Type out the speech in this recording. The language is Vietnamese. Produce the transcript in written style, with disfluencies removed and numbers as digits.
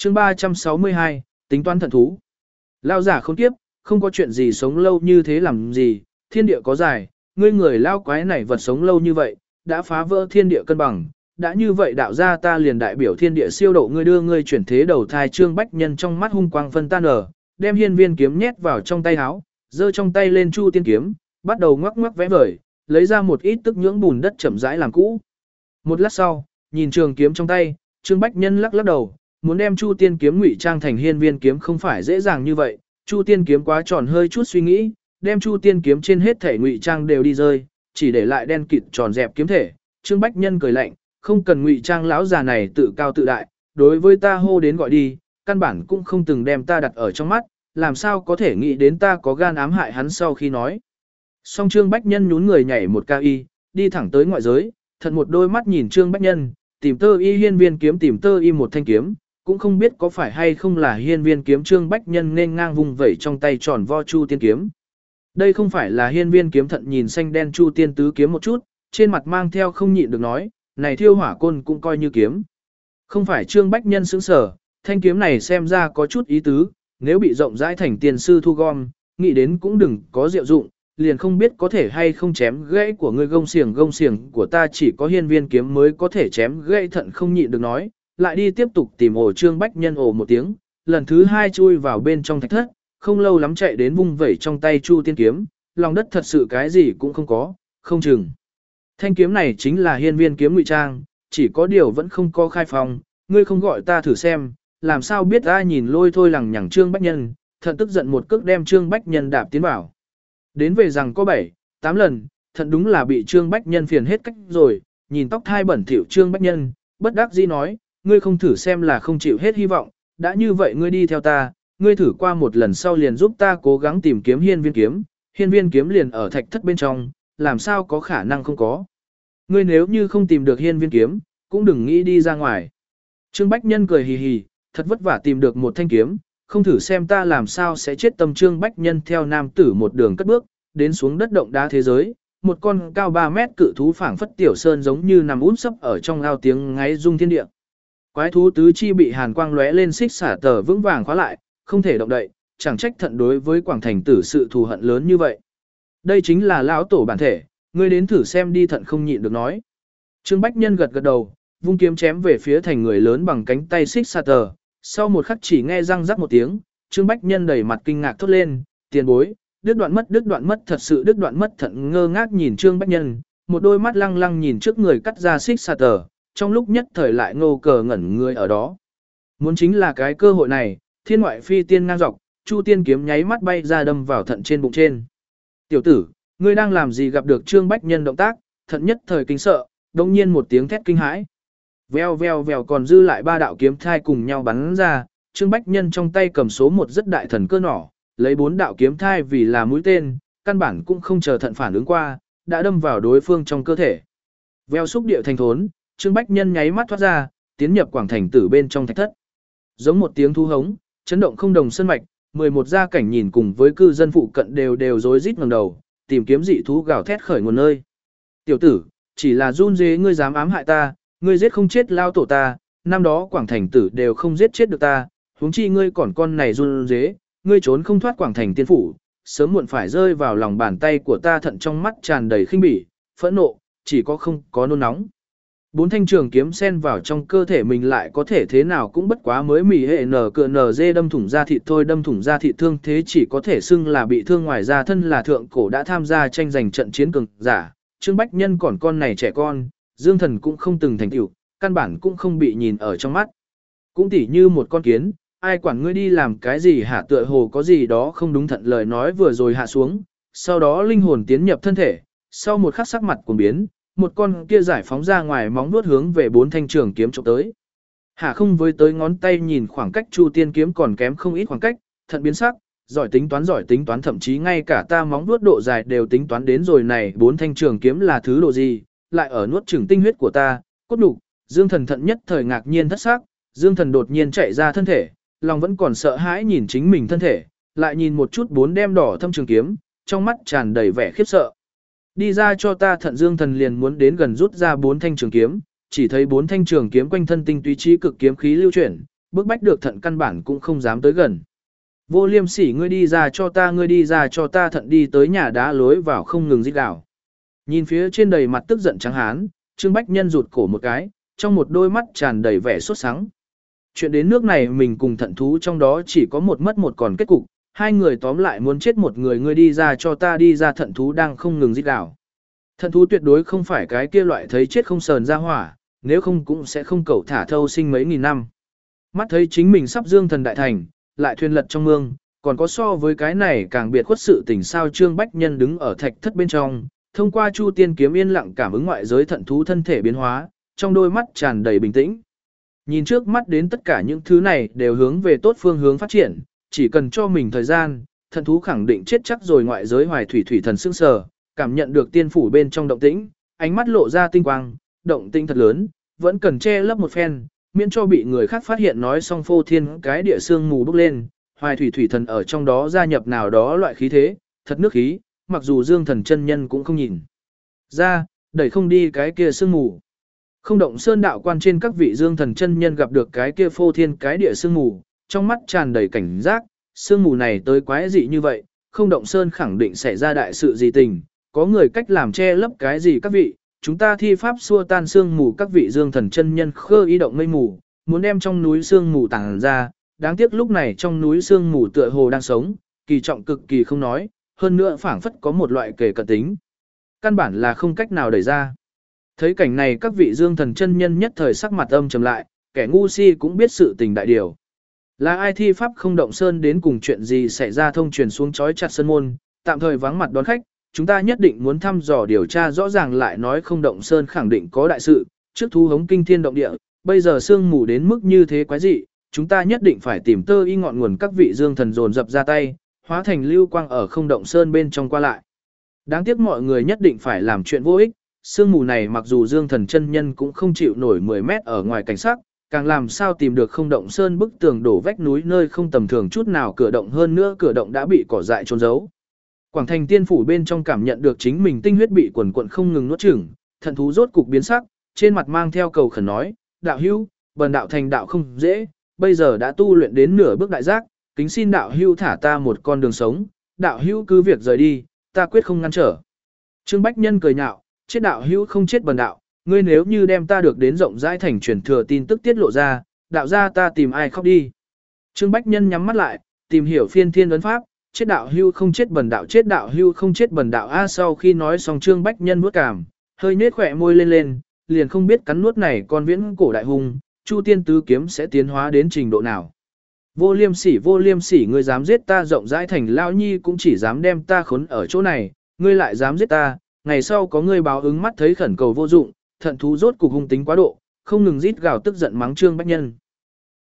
chương 362, tính toán thận thú. Lao giả không tiếp, không có chuyện gì sống lâu như thế làm gì, thiên địa có dài, ngươi người lao quái này vật sống lâu như vậy, đã phá vỡ thiên địa cân bằng, đã như vậy đạo ra ta liền đại biểu thiên địa siêu độ ngươi đưa ngươi chuyển thế đầu thai. Trương Bách Nhân trong mắt hung quang phân tan ở, đem hiên viên kiếm nhét vào trong tay áo, giơ trong tay lên chu tiên kiếm, bắt đầu ngoắc ngoắc vẽ vời, lấy ra một ít tức nhưỡng bùn đất chậm rãi làm cũ. Một lát sau, nhìn trường kiếm trong tay, Trương Bách Nhân lắc lắc đầu, muốn đem chu tiên kiếm ngụy trang thành hiên viên kiếm không phải dễ dàng như vậy, chu tiên kiếm quá tròn, hơi chút suy nghĩ, đem chu tiên kiếm trên hết thể ngụy trang đều đi rơi, chỉ để lại đen kịt tròn dẹp kiếm thể. Trương Bách Nhân cười lạnh, không cần ngụy trang, lão già này tự cao tự đại, đối với ta hô đến gọi đi, căn bản cũng không từng đem ta đặt ở trong mắt, làm sao có thể nghĩ đến ta có gan ám hại hắn. Sau khi nói xong, Trương Bách Nhân nhún người nhảy một cao y, đi thẳng tới ngoại giới, thật một đôi mắt nhìn Trương Bách Nhân, tìm tơ y hiên viên kiếm, tìm tơ y một thanh kiếm, cũng không biết có phải hay không là hiên viên kiếm. Trương Bách Nhân nên ngang vùng vẩy trong tay tròn vo chu tiên kiếm. Đây không phải là hiên viên kiếm. Thận nhìn xanh đen chu tiên tứ kiếm một chút, trên mặt mang theo không nhịn được nói, này thiêu hỏa côn cũng coi như kiếm. Không phải. Trương Bách Nhân sững sờ, thanh kiếm này xem ra có chút ý tứ, nếu bị rộng rãi thành tiền sư thu gom, nghĩ đến cũng đừng có diệu dụng, liền không biết có thể hay không chém gãy của ngươi gông xiềng của ta chỉ có hiên viên kiếm mới có thể chém gãy. Thận không nhịn được nói, lại đi tiếp tục tìm ổ. Trương Bách Nhân ồ một tiếng, lần thứ hai chui vào bên trong thạch thất, không lâu lắm chạy đến vung vẩy trong tay chu tiên kiếm, lòng đất thật sự cái gì cũng không có, không chừng thanh kiếm này chính là hiên viên kiếm ngụy trang, chỉ có điều vẫn không có khai phong, ngươi không gọi ta thử xem, làm sao biết ta. Nhìn lôi thôi lằng nhằng Trương Bách Nhân, Thận tức giận một cước đem Trương Bách Nhân đạp tiến vào. Đến về rằng có 7-8 lần, Thận đúng là bị Trương Bách Nhân phiền hết cách rồi, nhìn tóc thai bẩn thỉu Trương Bách Nhân, bất đắc dĩ nói, ngươi không thử xem là không chịu hết hy vọng, đã như vậy ngươi đi theo ta, ngươi thử qua một lần sau liền giúp ta cố gắng tìm kiếm hiên viên kiếm liền ở thạch thất bên trong, làm sao có khả năng không có. Ngươi nếu như không tìm được hiên viên kiếm, cũng đừng nghĩ đi ra ngoài. Trương Bách Nhân cười hì hì, thật vất vả tìm được một thanh kiếm, không thử xem ta làm sao sẽ chết tâm. Trương Bách Nhân theo nam tử một đường cất bước, đến xuống đất động đá thế giới, một con cao 3 mét cự thú phảng phất tiểu sơn giống như nằm út sấp ở trong ao, tiếng ngáy rung thiên địa. Quái thú tứ chi bị hàn quang lóe lên xích xả tờ vững vàng khóa lại, không thể động đậy, chẳng trách Thận đối với Quảng Thành Tử sự thù hận lớn như vậy. Đây chính là lão tổ bản thể, ngươi đến thử xem đi. Thận không nhịn được nói. Trương Bách Nhân gật gật đầu, vung kiếm chém về phía thành người lớn bằng cánh tay xích xả tờ. Sau một khắc chỉ nghe răng rắc một tiếng, Trương Bách Nhân đầy mặt kinh ngạc thốt lên, tiền bối, đứt đoạn mất, thật sự đứt đoạn mất. Thận ngơ ngác nhìn Trương Bách Nhân, một đôi mắt lăng lăng nhìn trước người cắt ra xích xả tờ, trong lúc nhất thời lại ngô cờ ngẩn người ở đó. Muốn chính là cái cơ hội này, thiên ngoại phi tiên ngang dọc, chu tiên kiếm nháy mắt bay ra đâm vào Thận trên bụng trên. Tiểu tử, ngươi đang làm gì? Gặp được Trương Bách Nhân động tác, Thận nhất thời kinh sợ, đồng nhiên một tiếng thét kinh hãi. Vèo vèo vèo, còn dư lại 3 đạo kiếm thai cùng nhau bắn ra, Trương Bách Nhân trong tay cầm số 1 rất đại thần cơ nỏ, lấy 4 đạo kiếm thai vì là mũi tên, căn bản cũng không chờ Thận phản ứng qua, đã đâm vào đối phương trong cơ thể. Vèo xúc địa thành thốn, Trương Bách Nhân nháy mắt thoát ra, tiến nhập Quảng Thành Tử bên trong thạch thất. Giống một tiếng thu hống, chấn động không đồng sơn mạch, 11 gia cảnh nhìn cùng với cư dân phụ cận đều rối rít ngẩng đầu, tìm kiếm dị thú gào thét khởi nguồn nơi. Tiểu tử, chỉ là run dế ngươi dám ám hại ta, ngươi giết không chết lao tổ ta, năm đó Quảng Thành Tử đều không giết chết được ta, huống chi ngươi còn con này run dế, ngươi trốn không thoát Quảng Thành tiên phủ, sớm muộn phải rơi vào lòng bàn tay của ta. Thận trong mắt tràn đầy khinh bỉ, phẫn nộ, chỉ có không có nôn nóng. 4 thanh trường kiếm xen vào trong cơ thể mình lại có thể thế nào, cũng bất quá mới mỉ hệ NCNG đâm thủng da thịt thôi, đâm thủng da thịt thương thế chỉ có thể xưng là bị thương, ngoài ra thân là thượng cổ đã tham gia tranh giành trận chiến cường giả. Trương Bách Nhân còn con này trẻ con, Dương Thần cũng không từng thành tựu, căn bản cũng không bị nhìn ở trong mắt. Cũng tỉ như một con kiến, ai quản ngươi đi làm cái gì hả? Tựa hồ có gì đó không đúng. Thận lời nói vừa rồi hạ xuống, sau đó linh hồn tiến nhập thân thể, sau một khắc sắc mặt cuồng biến, một con kia giải phóng ra ngoài móng vuốt hướng về 4 thanh trường kiếm chụp tới. Hả không với tới ngón tay nhìn khoảng cách chu tiên kiếm còn kém không ít khoảng cách, Thận biến sắc, giỏi tính toán, thậm chí ngay cả ta móng vuốt độ dài đều tính toán đến rồi. Này 4 thanh trường kiếm là thứ độ gì, lại ở nuốt chửng tinh huyết của ta, cốt đủ. Dương Thần Thận nhất thời ngạc nhiên thất sắc, Dương Thần đột nhiên chạy ra thân thể, lòng vẫn còn sợ hãi nhìn chính mình thân thể, lại nhìn một chút 4 đem đỏ thâm trường kiếm, trong mắt tràn đầy vẻ khiếp sợ. Đi ra cho ta! Thận Dương Thần liền muốn đến gần rút ra 4 thanh trường kiếm, chỉ thấy 4 thanh trường kiếm quanh thân tinh túy trí cực kiếm khí lưu chuyển, bức bách được thận căn bản cũng không dám tới gần. Vô liêm sỉ, ngươi đi ra cho ta, ngươi đi ra cho ta. Thận đi tới nhà đá lối vào không ngừng rít gào. Nhìn phía trên đầy mặt tức giận trắng hán, Trương Bách Nhân rụt cổ một cái, trong một đôi mắt tràn đầy vẻ sốt sắng. Chuyện đến nước này mình cùng thận thú trong đó chỉ có một mất một còn kết cục, hai người tóm lại muốn chết một người, ngươi đi ra cho ta đi ra. Thận thú đang không ngừng rít gào. Thận thú tuyệt đối không phải cái kia loại thấy chết không sờn ra hỏa, nếu không cũng sẽ không cẩu thả thâu sinh mấy nghìn năm. Mắt thấy chính mình sắp dương thần đại thành, lại thuyền lật trong mương, còn có so với cái này càng biệt khuất sự tình sao. Trương Bách Nhân đứng ở thạch thất bên trong, thông qua Chu Tiên kiếm yên lặng cảm ứng ngoại giới thận thú thân thể biến hóa, trong đôi mắt tràn đầy bình tĩnh. Nhìn trước mắt đến tất cả những thứ này đều hướng về tốt phương hướng phát triển, chỉ cần cho mình thời gian, thận thú khẳng định chết chắc rồi. Ngoại giới Hoài Thủy thủy thần sững sờ, cảm nhận được tiên phủ bên trong động tĩnh, ánh mắt lộ ra tinh quang, động tĩnh thật lớn, vẫn cần che lấp một phen, miễn cho bị người khác phát hiện. Nói xong phô thiên cái địa sương mù bốc lên, Hoài Thủy thủy thần ở trong đó gia nhập nào đó loại khí thế, thật nước khí, mặc dù Dương Thần chân nhân cũng không nhìn ra, đẩy không đi cái kia sương mù. Không Động Sơn đạo quan trên các vị Dương Thần chân nhân gặp được cái kia phô thiên cái địa sương mù, trong mắt tràn đầy cảnh giác, sương mù này tới quái dị như vậy, Không Động Sơn khẳng định xảy ra đại sự gì tình, có người cách làm che lấp cái gì. Các vị, chúng ta thi pháp xua tan sương mù. Các vị Dương Thần chân nhân khơ ý động mây mù, muốn đem trong núi sương mù tàng ra, đáng tiếc lúc này trong núi sương mù tựa hồ đang sống, kỳ trọng cực kỳ không nói, hơn nữa phảng phất có một loại kề cận tính, căn bản là không cách nào đẩy ra. Thấy cảnh này các vị Dương Thần chân nhân nhất thời sắc mặt âm trầm lại, kẻ ngu si cũng biết sự tình đại điều. Là ai thi pháp Không Động Sơn đến cùng chuyện gì xảy ra, thông truyền xuống chói chặt sơn môn, tạm thời vắng mặt đón khách, chúng ta nhất định muốn thăm dò điều tra rõ ràng. Lại nói Không Động Sơn khẳng định có đại sự, trước thu hống kinh thiên động địa, bây giờ sương mù đến mức như thế quái dị, chúng ta nhất định phải tìm tơ y ngọn nguồn. Các vị Dương Thần dồn dập ra tay, hóa thành lưu quang ở Không Động Sơn bên trong qua lại. Đáng tiếc mọi người nhất định phải làm chuyện vô ích, sương mù này mặc dù Dương Thần chân nhân cũng không chịu nổi 10 mét ở ngoài cảnh sắc, càng làm sao tìm được Không Động Sơn bức tường đổ vách núi nơi không tầm thường chút nào cửa động, hơn nữa cửa động đã bị cỏ dại trốn giấu. Quảng Thành tiên phủ bên trong cảm nhận được chính mình tinh huyết bị quần quần không ngừng nuốt chửng, thận thú rốt cục biến sắc, trên mặt mang theo cầu khẩn nói: đạo hữu, bần đạo thành đạo không dễ, bây giờ đã tu luyện đến nửa bước đại giác, kính xin đạo hữu thả ta một con đường sống, đạo hữu cứ việc rời đi, ta quyết không ngăn trở. Trương Bách Nhân cười nhạo: chết đạo hữu không chết bần đạo, ngươi nếu như đem ta được đến rộng rãi thành truyền thừa tin tức tiết lộ ra, đạo ra ta tìm ai khóc đi. Trương Bách Nhân nhắm mắt lại, tìm hiểu phiên thiên ấn pháp, chết đạo hưu không chết bần đạo, chết đạo hưu không chết bần đạo. Sau khi nói xong Trương Bách Nhân nuốt cảm, hơi nết khỏe môi lên, liền không biết cắn nuốt này con viễn cổ đại hùng, Chu Tiên tứ kiếm sẽ tiến hóa đến trình độ nào. Vô liêm sỉ, ngươi dám giết ta, rộng rãi thành lão nhi cũng chỉ dám đem ta khốn ở chỗ này, ngươi lại dám giết ta, ngày sau có ngươi báo ứng. Mắt thấy khẩn cầu vô dụng, thận thú rốt cục hung tính quá độ, không ngừng rít gào tức giận mắng Trương Bách Nhân.